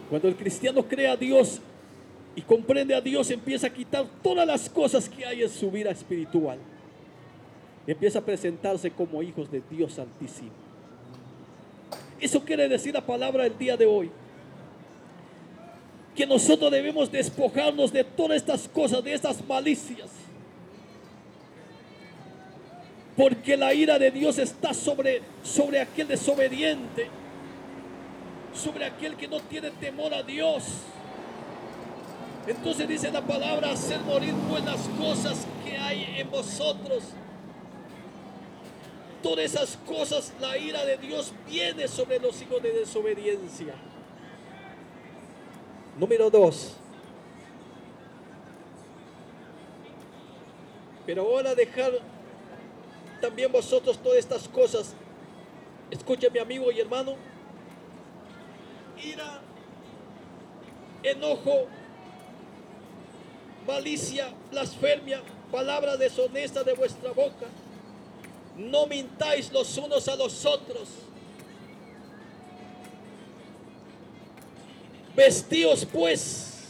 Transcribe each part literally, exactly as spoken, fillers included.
Cuando el cristiano cree a Dios y comprende a Dios, empieza a quitar todas las cosas que hay en su vida espiritual. Empieza a presentarse como hijos de Dios Santísimo. Eso quiere decir la palabra del día de hoy, que nosotros debemos despojarnos de todas estas cosas, de estas malicias, porque la ira de Dios está sobre, sobre aquel desobediente, sobre aquel que no tiene temor a Dios. Entonces dice la palabra: hacer morir pues las cosas que hay en vosotros. Todas esas cosas, la ira de Dios viene sobre los hijos de desobediencia. Número dos. Pero ahora dejar también vosotros todas estas cosas. Escuche, mi amigo y hermano: ira, enojo, malicia, blasfemia, palabras deshonestas de vuestra boca. No mintáis los unos a los otros. Vestíos pues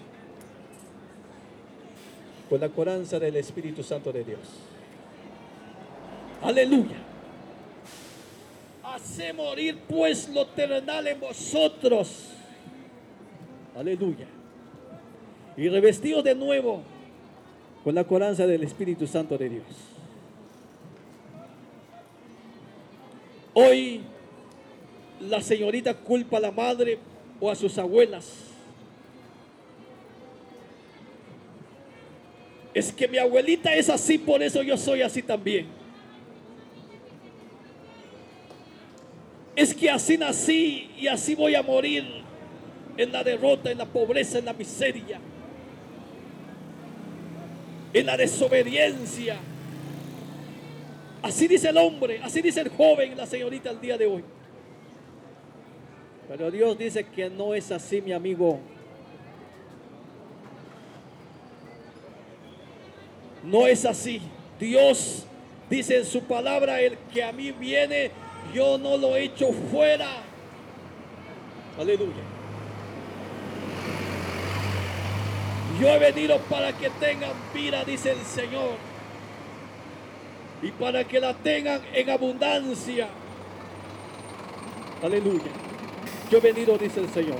con la coraza del Espíritu Santo de Dios. Aleluya. Hace morir pues lo terrenal en vosotros. Aleluya. Y revestidos de nuevo con la coraza del Espíritu Santo de Dios. Hoy la señorita culpa a la madre o a sus abuelas. Es que mi abuelita es así, por eso yo soy así también. Es que así nací y así voy a morir, en la derrota, en la pobreza, en la miseria, en la desobediencia. Así dice el hombre, así dice el joven, la señorita el día de hoy. Pero Dios dice que no es así, mi amigo. No es así. Dios dice en su palabra: el que a mí viene, yo no lo echo fuera. Aleluya. Yo he venido para que tengan vida, dice el Señor, y para que la tengan en abundancia. Aleluya. Yo he venido, dice el Señor.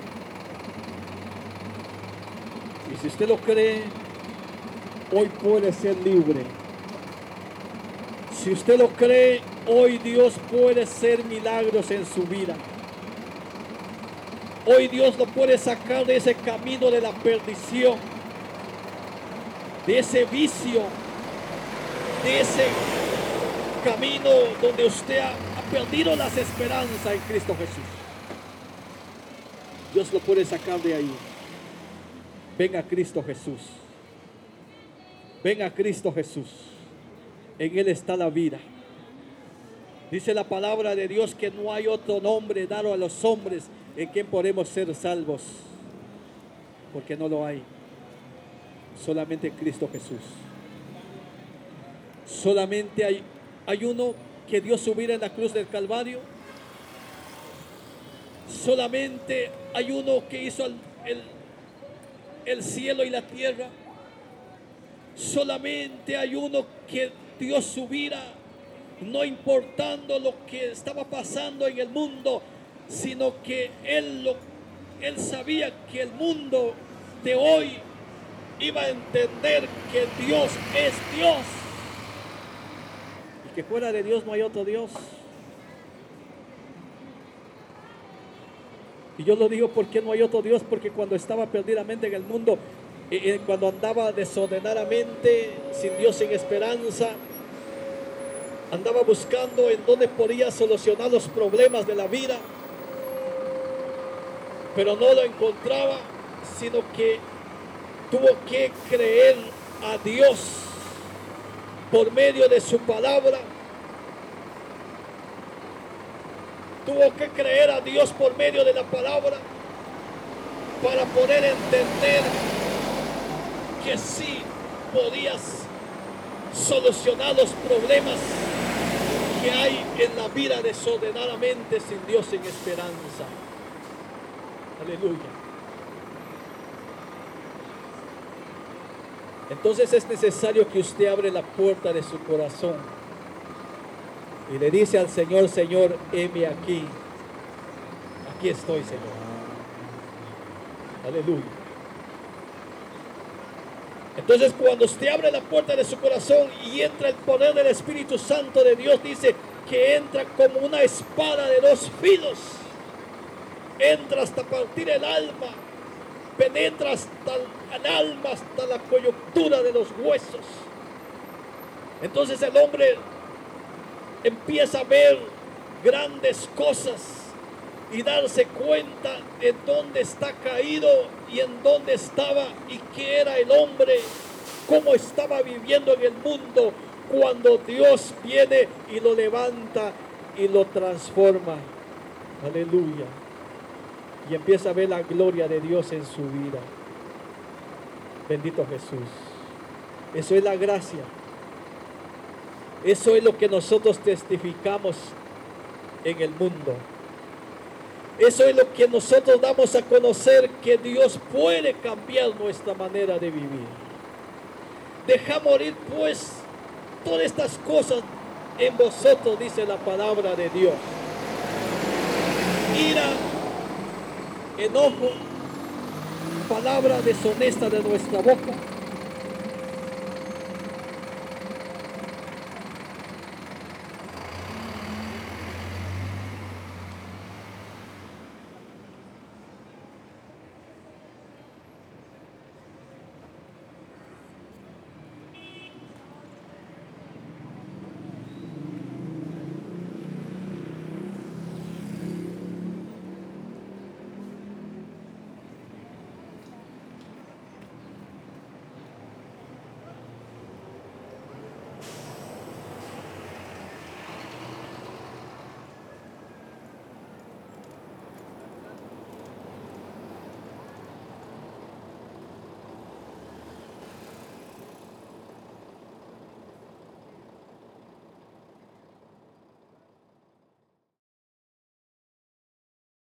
Y si usted lo cree, hoy puede ser libre. Si usted lo cree, hoy Dios puede hacer milagros en su vida. Hoy Dios lo puede sacar de ese camino de la perdición, de ese vicio, de ese camino donde usted ha, ha perdido las esperanzas en Cristo Jesús. Dios lo puede sacar de ahí. Venga Cristo Jesús. Venga Cristo Jesús. En Él está la vida. Dice la palabra de Dios que no hay otro nombre dado a los hombres en quien podemos ser salvos, porque no lo hay. Solamente Cristo Jesús. Solamente hay, hay uno que dio su vida en la cruz del Calvario. Solamente hay uno que hizo el, el, el cielo y la tierra. Solamente hay uno que dio su vida, no importando lo que estaba pasando en el mundo, sino que él, lo, él sabía que el mundo de hoy iba a entender que Dios es Dios y que fuera de Dios no hay otro Dios. Y yo lo digo porque no hay otro Dios, porque cuando estaba perdidamente en el mundo, eh, cuando andaba desordenadamente, sin Dios, sin esperanza, andaba buscando en dónde podía solucionar los problemas de la vida, pero no lo encontraba, sino que tuvo que creer a Dios por medio de su palabra. Tuvo que creer a Dios por medio de la palabra para poder entender que sí podías solucionar los problemas que hay en la vida desordenadamente, sin Dios, sin esperanza. Aleluya. Entonces es necesario que usted abre la puerta de su corazón y le dice al Señor: Señor, heme aquí. Aquí estoy, Señor. Aleluya. Entonces, cuando usted abre la puerta de su corazón y entra el poder del Espíritu Santo de Dios, dice que entra como una espada de dos filos. Entra hasta partir el alma, penetra hasta el alma, hasta la coyuntura de los huesos. Entonces el hombre empieza a ver grandes cosas y darse cuenta de dónde está caído y en dónde estaba y qué era el hombre, cómo estaba viviendo en el mundo, cuando Dios viene y lo levanta y lo transforma. Aleluya. Y empieza a ver la gloria de Dios en su vida. Bendito Jesús. Eso es la gracia. Eso es lo que nosotros testificamos en el mundo. Eso es lo que nosotros damos a conocer, que Dios puede cambiar nuestra manera de vivir. Deja morir pues todas estas cosas en vosotros, dice la palabra de Dios. Ira, enojo, palabra deshonesta de nuestra boca,